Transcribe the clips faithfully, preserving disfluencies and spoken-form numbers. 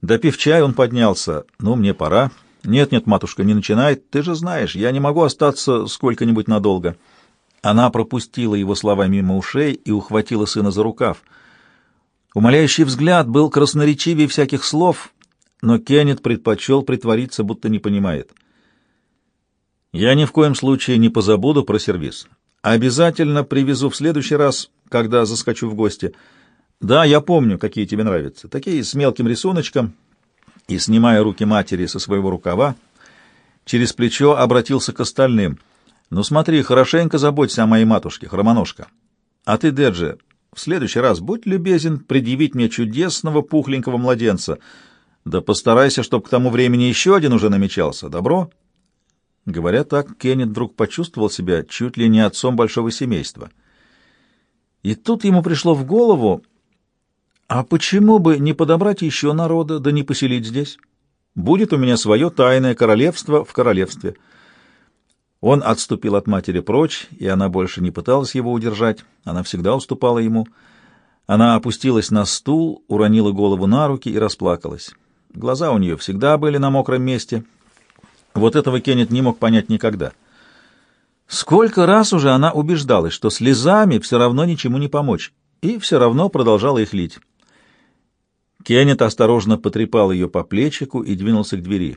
Допив чай, он поднялся. «Ну, мне пора». «Нет-нет, матушка, не начинай. Ты же знаешь, я не могу остаться сколько-нибудь надолго». Она пропустила его слова мимо ушей и ухватила сына за рукав. Умоляющий взгляд был красноречивее всяких слов, но Кеннет предпочел притвориться, будто не понимает. «Я ни в коем случае не позабуду про сервиз. Обязательно привезу в следующий раз, когда заскочу в гости. Да, я помню, какие тебе нравятся. Такие с мелким рисуночком». И, снимая руки матери со своего рукава, через плечо обратился к остальным. «Ну смотри, хорошенько заботься о моей матушке, хромоножка. А ты, Деджи, в следующий раз будь любезен предъявить мне чудесного пухленького младенца. Да постарайся, чтобы к тому времени еще один уже намечался. Добро?» Говоря так, Кеннет вдруг почувствовал себя чуть ли не отцом большого семейства. И тут ему пришло в голову: а почему бы не подобрать еще народа, да не поселить здесь? Будет у меня свое тайное королевство в королевстве. Он отступил от матери прочь, и она больше не пыталась его удержать. Она всегда уступала ему. Она опустилась на стул, уронила голову на руки и расплакалась. Глаза у нее всегда были на мокром месте. Вот этого Кеннет не мог понять никогда. Сколько раз уже она убеждалась, что слезами все равно ничему не помочь, и все равно продолжала их лить. Кеннет осторожно потрепал ее по плечику и двинулся к двери.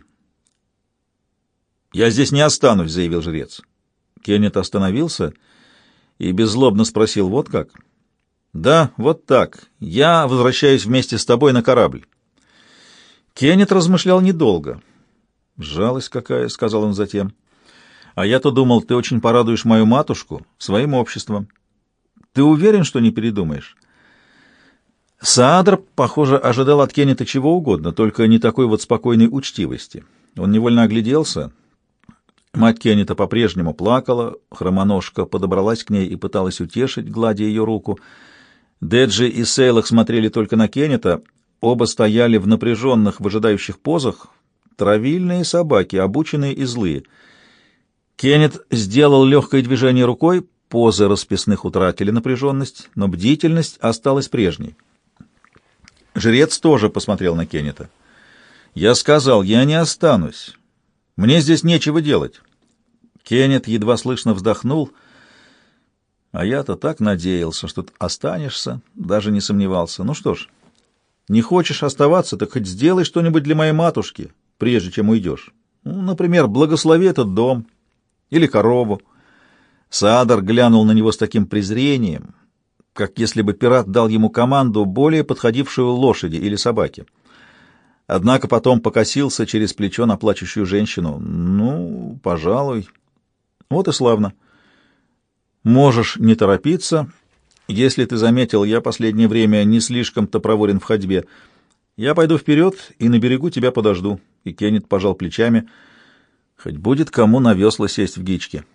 «Я здесь не останусь», — заявил жрец. Кеннет остановился и беззлобно спросил: «Вот как?» «Да, вот так. Я возвращаюсь вместе с тобой на корабль». Кеннет размышлял недолго. «Жалость какая», — сказал он затем. «А я-то думал, ты очень порадуешь мою матушку своим обществом. Ты уверен, что не передумаешь?» Саадр, похоже, ожидал от Кеннета чего угодно, только не такой вот спокойной учтивости. Он невольно огляделся. Мать Кеннета по-прежнему плакала, хромоножка подобралась к ней и пыталась утешить, гладя ее руку. Деджи и Сейлах смотрели только на Кеннета, оба стояли в напряженных, выжидающих позах, травильные собаки, обученные и злые. Кеннет сделал легкое движение рукой, позы расписных утратили напряженность, но бдительность осталась прежней. Жрец тоже посмотрел на Кеннета. «Я сказал, я не останусь. Мне здесь нечего делать». Кеннет едва слышно вздохнул. «А я-то так надеялся, что ты останешься, даже не сомневался. Ну что ж, не хочешь оставаться, так хоть сделай что-нибудь для моей матушки, прежде чем уйдешь. Ну, например, благослови этот дом или корову». Саадар глянул на него с таким презрением, как если бы пират дал ему команду, более подходившую лошади или собаке. Однако потом покосился через плечо на плачущую женщину. «Ну, пожалуй. Вот и славно. Можешь не торопиться. Если ты заметил, я последнее время не слишком-то проворен в ходьбе. Я пойду вперед и на берегу тебя подожду». И Кеннет пожал плечами. «Хоть будет кому на весла сесть в гичке».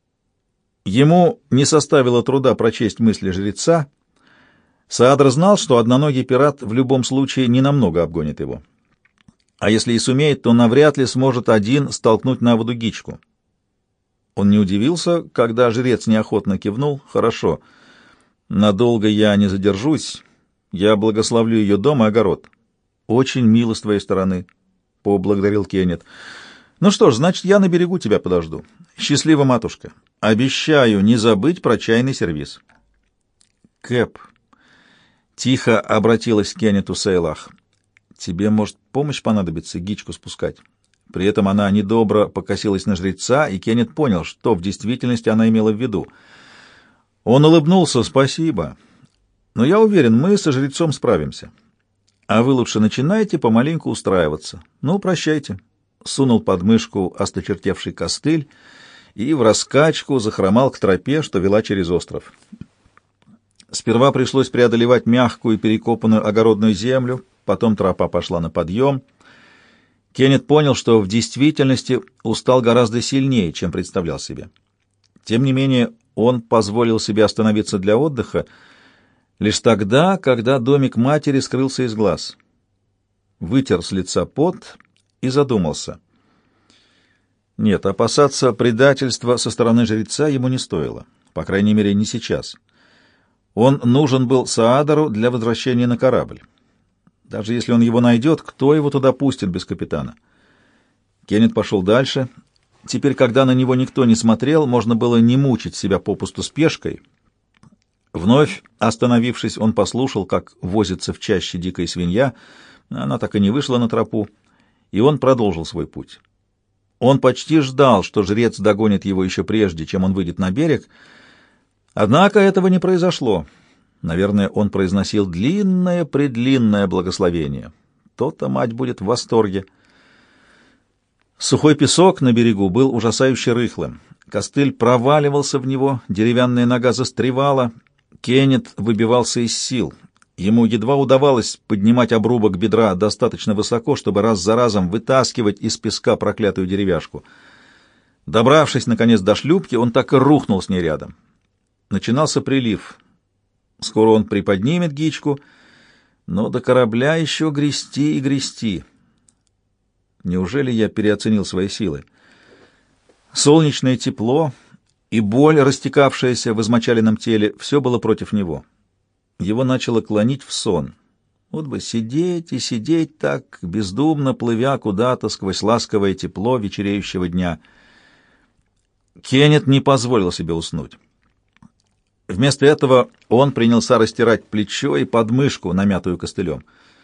Ему не составило труда прочесть мысли жреца. Саадр знал, что одноногий пират в любом случае ненамного обгонит его. А если и сумеет, то навряд ли сможет один столкнуть на воду гичку. Он не удивился, когда жрец неохотно кивнул. «Хорошо, надолго я не задержусь. Я благословлю ее дом и огород». «Очень мило с твоей стороны», — поблагодарил Кеннет. «Ну что ж, значит, я на берегу тебя подожду. Счастливо, матушка. Обещаю не забыть про чайный сервиз». «Кэп», — тихо обратилась к Кеннету Сейлах, — «тебе, может, помощь понадобится гичку спускать?» При этом она недобро покосилась на жреца, и Кеннет понял, что в действительности она имела в виду. Он улыбнулся: «Спасибо. Но я уверен, мы со жрецом справимся. А вы лучше начинайте помаленьку устраиваться. Ну, прощайте». Сунул под мышку осточертевший костыль и в раскачку захромал к тропе, что вела через остров. Сперва пришлось преодолевать мягкую перекопанную огородную землю, потом тропа пошла на подъем. Кеннет понял, что в действительности устал гораздо сильнее, чем представлял себе. Тем не менее, он позволил себе остановиться для отдыха лишь тогда, когда домик матери скрылся из глаз. Вытер с лица пот и задумался. Нет, опасаться предательства со стороны жреца ему не стоило, по крайней мере, не сейчас. Он нужен был Саадару для возвращения на корабль. Даже если он его найдет, кто его туда пустит без капитана? Кеннет пошел дальше. Теперь, когда на него никто не смотрел, можно было не мучить себя попусту спешкой. Вновь остановившись, он послушал, как возится в чаще дикая свинья. Она так и не вышла на тропу, и он продолжил свой путь. Он почти ждал, что жрец догонит его еще прежде, чем он выйдет на берег, однако этого не произошло. Наверное, он произносил длинное-предлинное благословение. То-то мать будет в восторге. Сухой песок на берегу был ужасающе рыхлым. Костыль проваливался в него, деревянная нога застревала. Кеннет выбивался из сил. Ему едва удавалось поднимать обрубок бедра достаточно высоко, чтобы раз за разом вытаскивать из песка проклятую деревяшку. Добравшись, наконец, до шлюпки, он так и рухнул с ней рядом. Начинался прилив. Скоро он приподнимет гичку, но до корабля еще грести и грести. Неужели я переоценил свои силы? Солнечное тепло и боль, растекавшаяся в измочаленном теле, все было против него. Его начало клонить в сон. Вот бы сидеть и сидеть так, бездумно плывя куда-то сквозь ласковое тепло вечереющего дня. Кеннет не позволил себе уснуть. Вместо этого он принялся растирать плечо и подмышку, намятую костылем.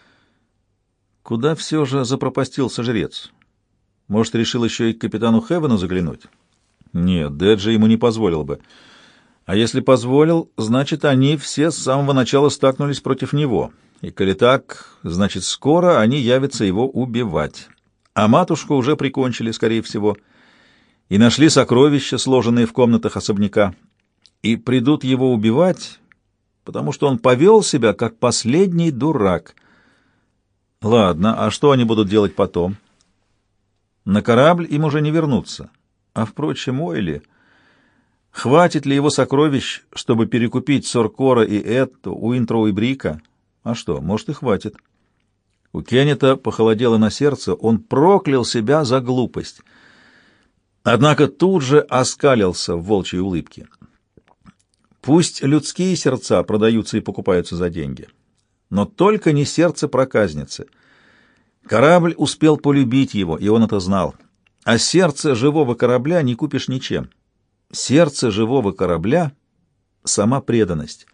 Куда все же запропастился жрец? Может, решил еще и к капитану Хевену заглянуть? Нет, Деджи ему не позволил бы. А если позволил, значит, они все с самого начала стакнулись против него. И коли так, значит, скоро они явятся его убивать. А матушку уже прикончили, скорее всего, и нашли сокровища, сложенные в комнатах особняка. И придут его убивать, потому что он повел себя как последний дурак. Ладно, а что они будут делать потом? На корабль им уже не вернуться. А, впрочем, Ойли... Хватит ли его сокровищ, чтобы перекупить Соркора и Эту, Уинтроу и Брика? А что, может, и хватит. У Кеннета похолодело на сердце, он проклял себя за глупость. Однако тут же оскалился в волчьей улыбке. Пусть людские сердца продаются и покупаются за деньги, но только не сердце проказницы. Корабль успел полюбить его, и он это знал. А сердце живого корабля не купишь ничем. Сердце живого корабля — сама преданность.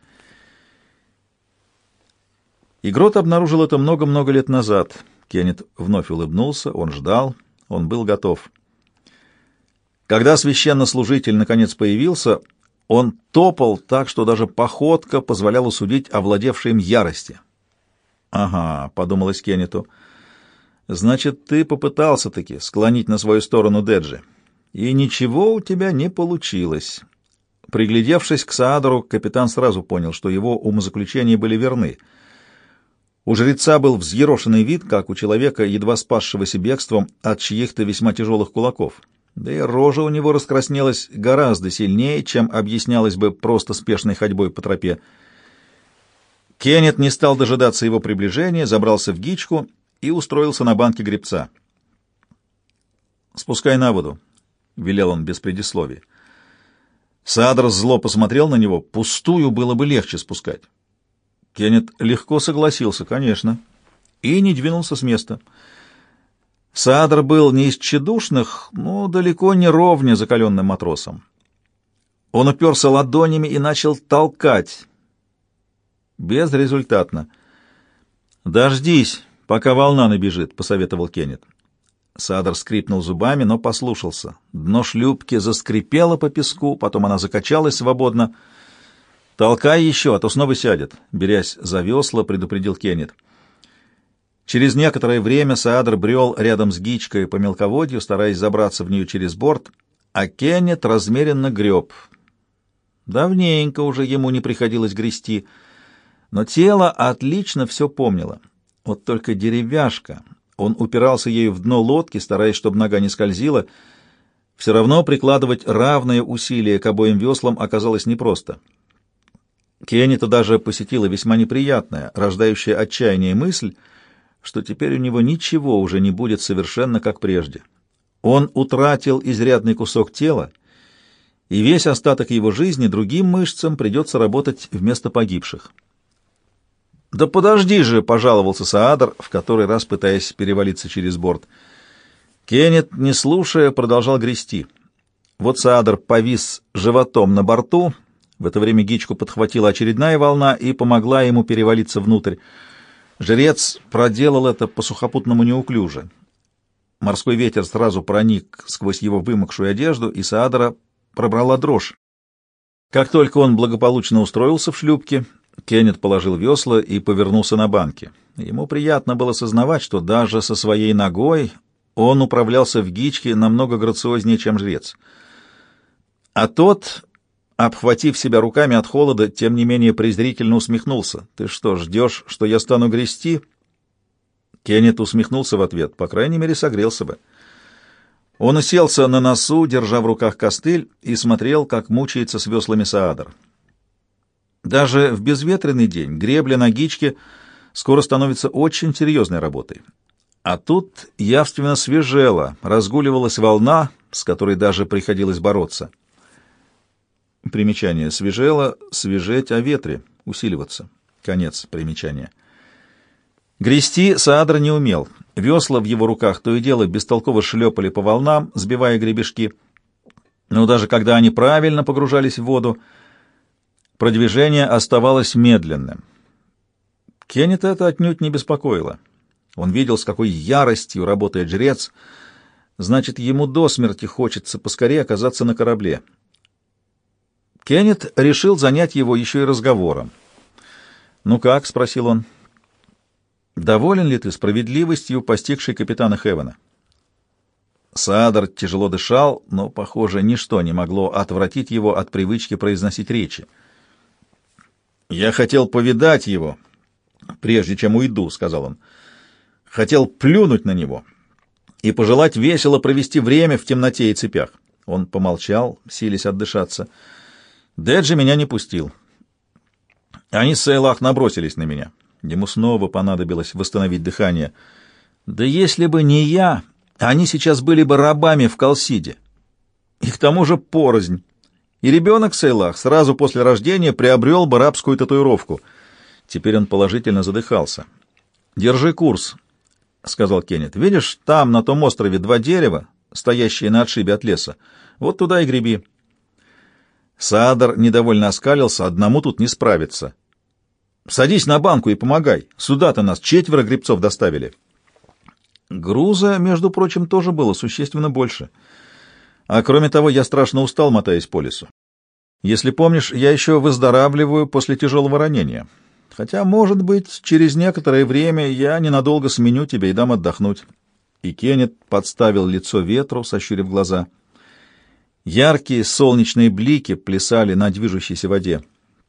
Игрот обнаружил это много-много лет назад. Кеннет вновь улыбнулся, он ждал, он был готов. Когда священнослужитель наконец появился, он топал так, что даже походка позволяла судить о владевшей им ярости. «Ага», — подумалось Кеннету, — «значит, ты попытался-таки склонить на свою сторону Деджи. И ничего у тебя не получилось». Приглядевшись к Саадору, капитан сразу понял, что его умозаключения были верны. У жреца был взъерошенный вид, как у человека, едва спасшегося бегством от чьих-то весьма тяжелых кулаков. Да и рожа у него раскраснелась гораздо сильнее, чем объяснялось бы просто спешной ходьбой по тропе. Кеннет не стал дожидаться его приближения, забрался в гичку и устроился на банке гребца. «Спускай на воду», — велел он без предисловий. Саадор зло посмотрел на него. Пустую было бы легче спускать. Кеннет легко согласился, конечно, и не двинулся с места. Саадор был не из тщедушных, но далеко не ровня закаленным матросом. Он уперся ладонями и начал толкать. Безрезультатно. «Дождись, пока волна набежит», — посоветовал Кеннет. Саадор скрипнул зубами, но послушался. Дно шлюпки заскрипело по песку, потом она закачалась свободно. «Толкай еще, а то снова сядет», — берясь за весла, предупредил Кеннет. Через некоторое время Саадор брел рядом с гичкой по мелководью, стараясь забраться в нее через борт, а Кеннет размеренно греб. Давненько уже ему не приходилось грести, но тело отлично все помнило. Вот только деревяшка... Он упирался ею в дно лодки, стараясь, чтобы нога не скользила. Все равно прикладывать равное усилие к обоим веслам оказалось непросто. Кеннета даже посетила весьма неприятная, рождающая отчаяние мысль, что теперь у него ничего уже не будет совершенно как прежде. Он утратил изрядный кусок тела, и весь остаток его жизни другим мышцам придется работать вместо погибших. «Да подожди же!» — пожаловался Саадр, в который раз пытаясь перевалиться через борт. Кеннет, не слушая, продолжал грести. Вот Саадр повис животом на борту. В это время Гичку подхватила очередная волна и помогла ему перевалиться внутрь. Жрец проделал это по сухопутному неуклюже. Морской ветер сразу проник сквозь его вымокшую одежду, и Саадра пробрала дрожь. Как только он благополучно устроился в шлюпке, Кеннет положил весла и повернулся на банке. Ему приятно было сознавать, что даже со своей ногой он управлялся в Гичке намного грациознее, чем жрец. А тот, обхватив себя руками от холода, тем не менее презрительно усмехнулся. «Ты что, ждешь, что я стану грести?» Кеннет усмехнулся в ответ, по крайней мере, согрелся бы. Он уселся на носу, держа в руках костыль, и смотрел, как мучается с веслами Саадр. Даже в безветренный день гребля на Гичке скоро становится очень серьезной работой. А тут явственно свежело, разгуливалась волна, с которой даже приходилось бороться. Примечание. Свежело, свежеть о ветре, усиливаться. Конец примечания. Грести Саадр не умел. Весла в его руках то и дело бестолково шлепали по волнам, сбивая гребешки. Но даже когда они правильно погружались в воду, продвижение оставалось медленным. Кеннета это отнюдь не беспокоило. Он видел, с какой яростью работает жрец. Значит, ему до смерти хочется поскорее оказаться на корабле. Кеннет решил занять его еще и разговором. «Ну как?» — спросил он. «Доволен ли ты справедливостью, постигшей капитана Хевена?» Саадр тяжело дышал, но, похоже, ничто не могло отвратить его от привычки произносить речи. «Я хотел повидать его, прежде чем уйду», — сказал он. «Хотел плюнуть на него и пожелать весело провести время в темноте и цепях». Он помолчал, силясь отдышаться. «Деджи меня не пустил. Они с Сейлах набросились на меня. Ему снова понадобилось восстановить дыхание. Да если бы не я, они сейчас были бы рабами в Калсиде. И к тому же порознь. И ребенок Сейлах сразу после рождения приобрел бы рабскую татуировку». Теперь он положительно задыхался. «Держи курс», — сказал Кеннет. «Видишь, там, на том острове, два дерева, стоящие на отшибе от леса. Вот туда и греби». Саадр недовольно оскалился, одному тут не справиться. «Садись на банку и помогай. Сюда-то нас четверо гребцов доставили». Груза, между прочим, тоже было существенно больше. А кроме того, я страшно устал, мотаясь по лесу. Если помнишь, я еще выздоравливаю после тяжелого ранения. Хотя, может быть, через некоторое время я ненадолго сменю тебя и дам отдохнуть». И Кеннет подставил лицо ветру, сощурив глаза. Яркие солнечные блики плясали на движущейся воде.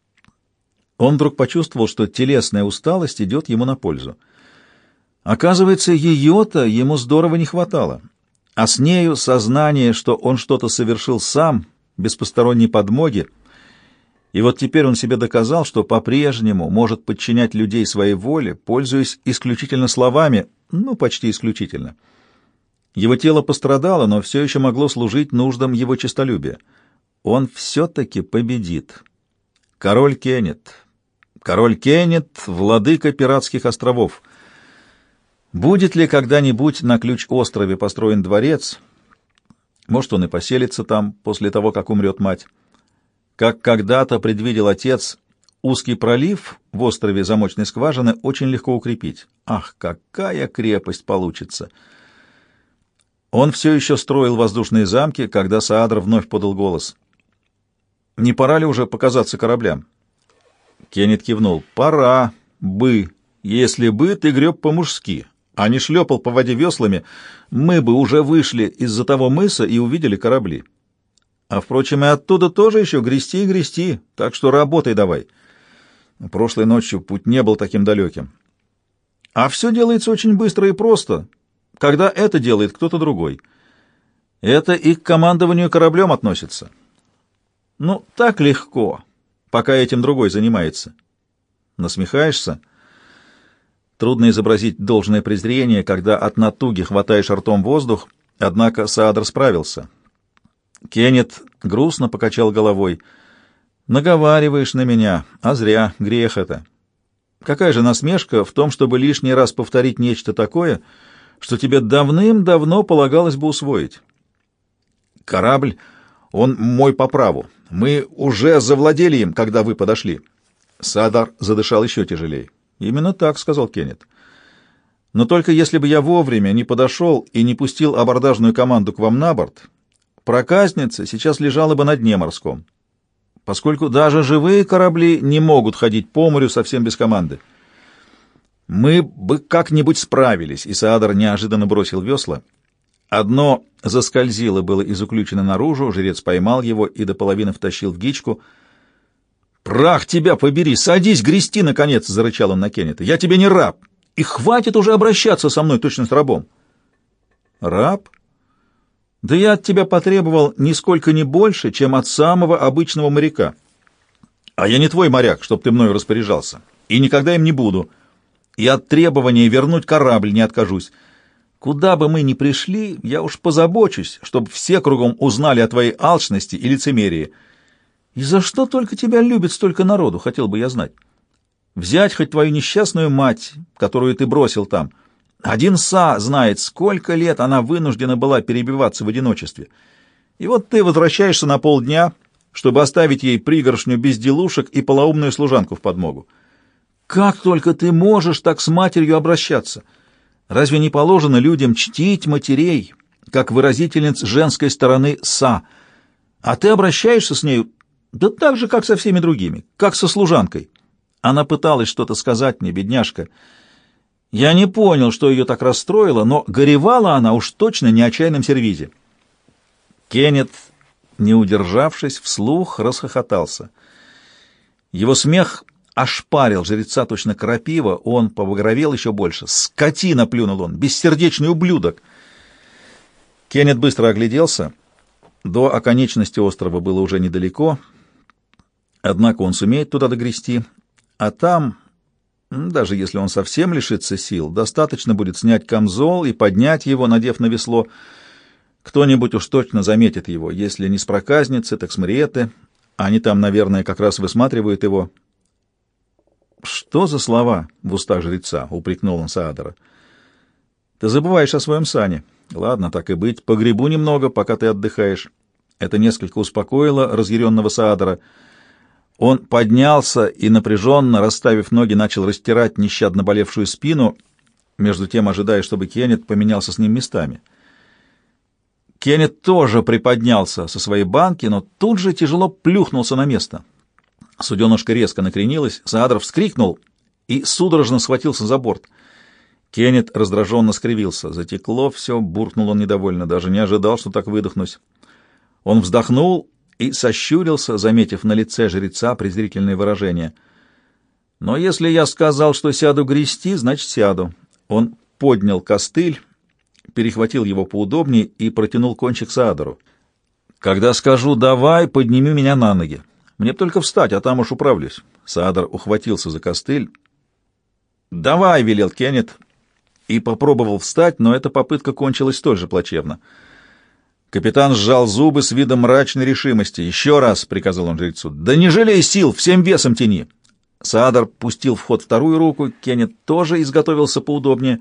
Он вдруг почувствовал, что телесная усталость идет ему на пользу. Оказывается, ее-то ему здорово не хватало, а с нею сознание, что он что-то совершил сам, без посторонней подмоги, и вот теперь он себе доказал, что по-прежнему может подчинять людей своей воле, пользуясь исключительно словами, ну, почти исключительно. Его тело пострадало, но все еще могло служить нуждам его честолюбия. Он все-таки победит. Король Кеннет. Король Кеннет, владыка пиратских островов. Будет ли когда-нибудь на Ключ-острове построен дворец? Может, он и поселится там после того, как умрет мать. Как когда-то предвидел отец, узкий пролив в острове Замочной скважины очень легко укрепить. Ах, какая крепость получится! Он все еще строил воздушные замки, когда Саадр вновь подал голос. «Не пора ли уже показаться кораблям?» Кеннет кивнул. «Пора бы. Если бы ты греб по-мужски, а не шлепал по воде веслами, мы бы уже вышли из-за того мыса и увидели корабли. А, впрочем, и оттуда тоже еще грести и грести, так что работай давай». Прошлой ночью путь не был таким далеким. А все делается очень быстро и просто, когда это делает кто-то другой. Это и к командованию кораблем относится. Ну, так легко, пока этим другой занимается. Насмехаешься? Трудно изобразить должное презрение, когда от натуги хватаешь ртом воздух, однако Саадр справился. Кеннет грустно покачал головой. «Наговариваешь на меня, а зря, грех это». Какая же насмешка в том, чтобы лишний раз повторить нечто такое, что тебе давным-давно полагалось бы усвоить? Корабль, он мой по праву. Мы уже завладели им, когда вы подошли. Саадар задышал еще тяжелее. Именно так, — сказал Кеннет. Но только если бы я вовремя не подошел и не пустил абордажную команду к вам на борт, проказница сейчас лежала бы на дне морском, поскольку даже живые корабли не могут ходить по морю совсем без команды. Мы бы как-нибудь справились, и Саадар неожиданно бросил весла. Одно заскользило было из уключено наружу, жрец поймал его и до половины втащил в гичку. «Прах тебя побери! Садись грести, наконец!» — зарычал он на Кеннета. «Я тебе не раб, и хватит уже обращаться со мной точно с рабом!» «Раб? Да я от тебя потребовал нисколько не больше, чем от самого обычного моряка. А я не твой моряк, чтоб ты мною распоряжался, и никогда им не буду. И от требования вернуть корабль не откажусь. Куда бы мы ни пришли, я уж позабочусь, чтобы все кругом узнали о твоей алчности и лицемерии. И за что только тебя любит столько народу, хотел бы я знать. Взять хоть твою несчастную мать, которую ты бросил там. Один Са знает, сколько лет она вынуждена была перебиваться в одиночестве. И вот ты возвращаешься на полдня, чтобы оставить ей пригоршню безделушек и полоумную служанку в подмогу. Как только ты можешь так с матерью обращаться? Разве не положено людям чтить матерей, как выразительниц женской стороны Са? А ты обращаешься с нею, да так же, как со всеми другими, как со служанкой. Она пыталась что-то сказать мне, бедняжка. Я не понял, что ее так расстроило, но горевала она уж точно не о чайном сервизе. Кеннет, не удержавшись, вслух расхохотался. Его смех ошпарил жреца точно крапива, он побагровел еще больше. «Скотина!» — плюнул он. «Бессердечный ублюдок!» Кеннет быстро огляделся. До оконечности острова было уже недалеко, однако он сумеет туда догрести, а там, даже если он совсем лишится сил, достаточно будет снять камзол и поднять его, надев на весло. Кто-нибудь уж точно заметит его, если не с проказницы, так с Мариетты. Они там, наверное, как раз высматривают его. «Что за слова в устах жреца?» — упрекнул он Саадара. «Ты забываешь о своем сане. Ладно, так и быть, погребу немного, пока ты отдыхаешь». Это несколько успокоило разъяренного Саадара. Он поднялся и, напряженно расставив ноги, начал растирать нещадно болевшую спину, между тем ожидая, чтобы Кеннет поменялся с ним местами. Кеннет тоже приподнялся со своей банки, но тут же тяжело плюхнулся на место. Суденышко резко накренилось, Саадар вскрикнул и судорожно схватился за борт. Кеннет раздраженно скривился. Затекло все, буркнул он недовольно, даже не ожидал, что так выдохнусь. Он вздохнул и сощурился, заметив на лице жреца презрительное выражение. «Но если я сказал, что сяду грести, значит, сяду». Он поднял костыль, перехватил его поудобнее и протянул кончик Саадару. «Когда скажу «давай», подними меня на ноги. Мне б только встать, а там уж управлюсь». Саадар ухватился за костыль. «Давай», — велел Кеннет, и попробовал встать, но эта попытка кончилась столь же плачевно. Капитан сжал зубы с видом мрачной решимости. «Еще раз», — приказал он жрецу, — «да не жалей сил, всем весом тяни». Саадар пустил в ход вторую руку, Кеннет тоже изготовился поудобнее.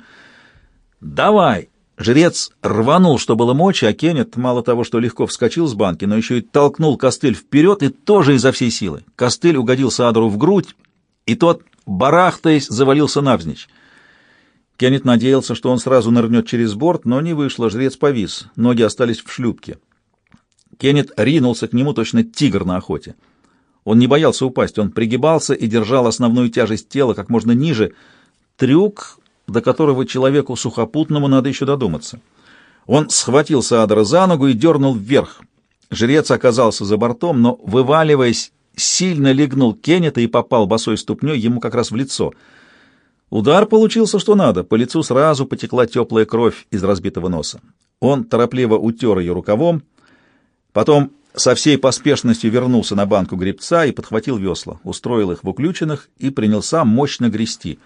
«Давай!» Жрец рванул, что было мочи, а Кеннет мало того, что легко вскочил с банки, но еще и толкнул костыль вперед и тоже изо всей силы. Костыль угодил Саадару в грудь, и тот, барахтаясь, завалился навзничь. Кеннет надеялся, что он сразу нырнет через борт, но не вышло, жрец повис, ноги остались в шлюпке. Кеннет ринулся к нему, точно тигр на охоте. Он не боялся упасть, он пригибался и держал основную тяжесть тела как можно ниже. Трюк, до которого человеку сухопутному надо еще додуматься. Он схватил Саадара за ногу и дернул вверх. Жрец оказался за бортом, но, вываливаясь, сильно легнул Кеннета и попал босой ступней ему как раз в лицо. Удар получился что надо, по лицу сразу потекла теплая кровь из разбитого носа. Он торопливо утер ее рукавом, потом со всей поспешностью вернулся на банку гребца и подхватил весла, устроил их в уключенных и принялся мощно грести.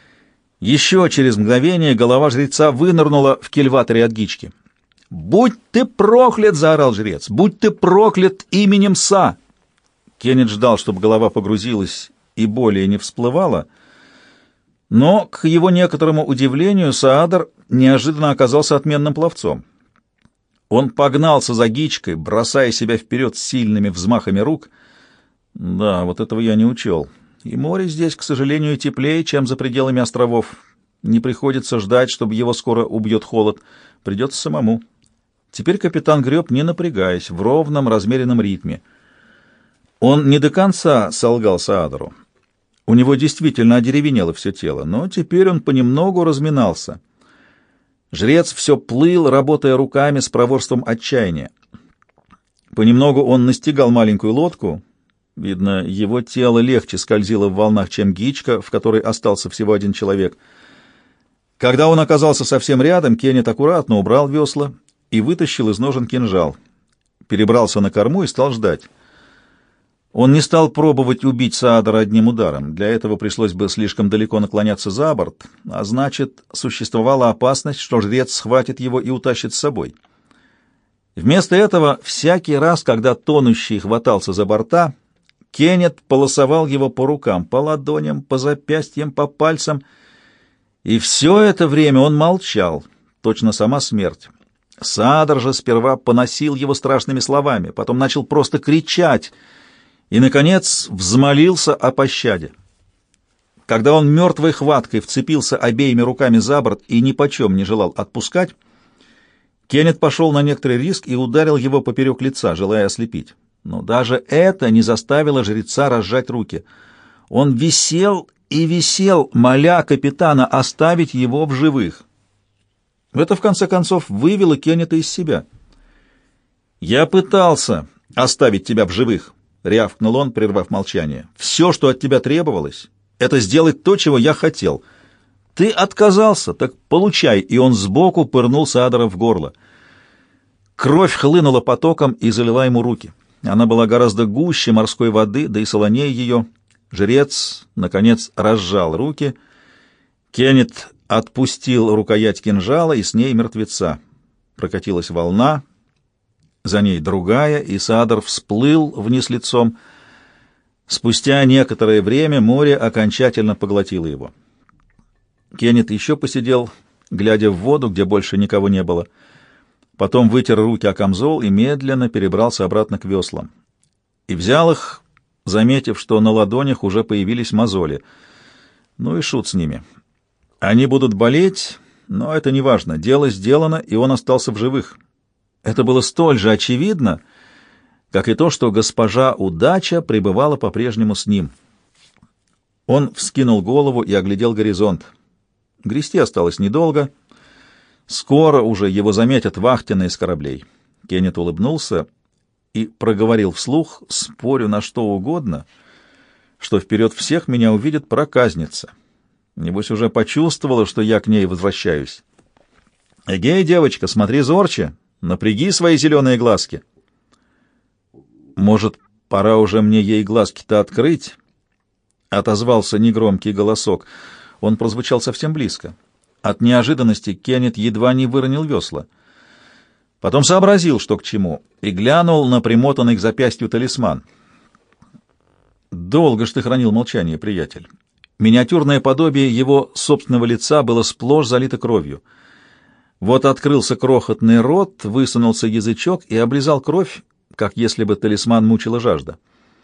Еще через мгновение голова жреца вынырнула в кильваторе от гички. «Будь ты проклят!» — заорал жрец. «Будь ты проклят именем Са!» Кеннет ждал, чтобы голова погрузилась и более не всплывала, Но, к его некоторому удивлению, Саадар неожиданно оказался отменным пловцом. Он погнался за Гичкой, бросая себя вперед сильными взмахами рук. Да, вот этого я не учел. И море здесь, к сожалению, теплее, чем за пределами островов. Не приходится ждать, чтобы его скоро убьет холод. Придется самому. Теперь капитан греб, не напрягаясь, в ровном, размеренном ритме. Он не до конца солгал Саадару. У него действительно одеревенело все тело, но теперь он понемногу разминался. Жрец все плыл, работая руками с проворством отчаяния. Понемногу он настигал маленькую лодку. Видно, его тело легче скользило в волнах, чем Гичка, в которой остался всего один человек. Когда он оказался совсем рядом, Кеннет аккуратно убрал весла и вытащил из ножен кинжал. Перебрался на корму и стал ждать. Он не стал пробовать убить Саадара одним ударом. Для этого пришлось бы слишком далеко наклоняться за борт, а значит, существовала опасность, что жрец схватит его и утащит с собой. Вместо этого, всякий раз, когда тонущий хватался за борта, Кеннет полосовал его по рукам, по ладоням, по запястьям, по пальцам, и все это время он молчал, точно сама смерть. Саадар же сперва поносил его страшными словами, потом начал просто кричать и, наконец, взмолился о пощаде. Когда он мертвой хваткой вцепился обеими руками за борт и нипочем не желал отпускать, Кеннет пошел на некоторый риск и ударил его поперек лица, желая ослепить. Но даже это не заставило жреца разжать руки. Он висел и висел, моля капитана оставить его в живых. Это, в конце концов, вывело Кеннета из себя. «Я пытался оставить тебя в живых», — рявкнул он, прервав молчание. «Все, что от тебя требовалось, это сделать то, чего я хотел. Ты отказался, так получай». И он сбоку пырнул Саадара в горло. Кровь хлынула потоком и залила ему руки. Она была гораздо гуще морской воды, да и солонее ее. Жрец, наконец, разжал руки. Кеннет отпустил рукоять кинжала, и с ней мертвеца. Прокатилась волна, за ней другая, и Саадар всплыл вниз лицом. Спустя некоторое время море окончательно поглотило его. Кеннет еще посидел, глядя в воду, где больше никого не было. Потом вытер руки о камзол и медленно перебрался обратно к веслам. И взял их, заметив, что на ладонях уже появились мозоли. Ну и шут с ними. Они будут болеть, но это не важно. Дело сделано, и он остался в живых. Это было столь же очевидно, как и то, что госпожа Удача пребывала по-прежнему с ним. Он вскинул голову и оглядел горизонт. Грести осталось недолго. Скоро уже его заметят вахтенные с кораблей. Кеннет улыбнулся и проговорил вслух: «Спорю на что угодно, что вперед всех меня увидит проказница. Небось, уже почувствовала, что я к ней возвращаюсь. Эгей, девочка, смотри зорче, напряги свои зеленые глазки». «Может, пора уже мне ей глазки-то открыть?» — отозвался негромкий голосок. Он прозвучал совсем близко. От неожиданности Кеннет едва не выронил весла. Потом сообразил, что к чему, и глянул на примотанный к запястью талисман. «Долго ж ты хранил молчание, приятель». Миниатюрное подобие его собственного лица было сплошь залито кровью. Вот открылся крохотный рот, высунулся язычок и облизал кровь, как если бы талисман мучила жажда.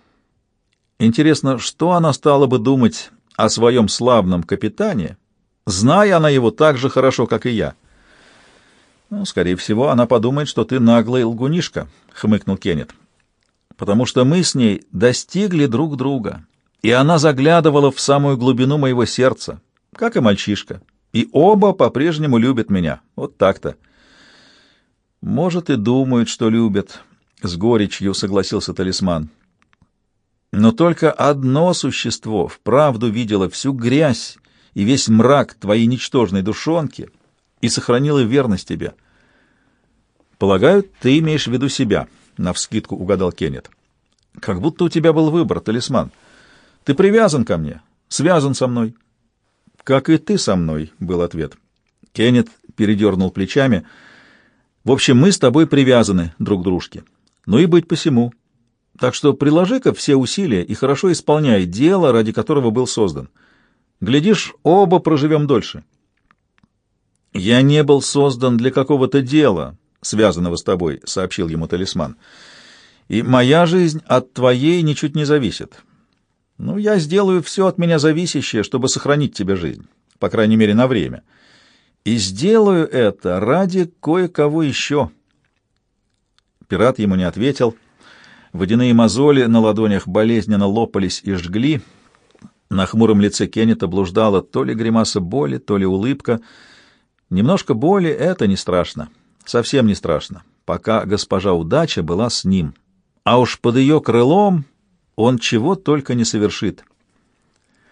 Интересно, что она стала бы думать о своем славном капитане, зная она его так же хорошо, как и я? Ну, скорее всего, она подумает, что ты наглый лгунишка, — хмыкнул Кеннет, — потому что мы с ней достигли друг друга, и она заглядывала в самую глубину моего сердца, как и мальчишка, и оба по-прежнему любят меня. Вот так-то. Может, и думают, что любят, — с горечью согласился талисман. Но только одно существо вправду видело всю грязь и весь мрак твоей ничтожной душонки и сохранило верность тебе. Полагаю, ты имеешь в виду себя, — навскидку угадал Кеннет. Как будто у тебя был выбор, талисман. Ты привязан ко мне, связан со мной. Как и ты со мной, — был ответ. Кеннет передернул плечами. В общем, мы с тобой привязаны друг к дружке. Ну и быть посему. Так что приложи-ка все усилия и хорошо исполняй дело, ради которого был создан. Глядишь, оба проживем дольше. «Я не был создан для какого-то дела, связанного с тобой», — сообщил ему талисман. «И моя жизнь от твоей ничуть не зависит. Ну, я сделаю все от меня зависящее, чтобы сохранить тебе жизнь, по крайней мере, на время. И сделаю это ради кое-кого еще». Пират ему не ответил. Водяные мозоли на ладонях болезненно лопались и жгли. На хмуром лице Кеннета блуждала то ли гримаса боли, то ли улыбка. Немножко боли — это не страшно, совсем не страшно, пока госпожа Удача была с ним. А уж под ее крылом он чего только не совершит.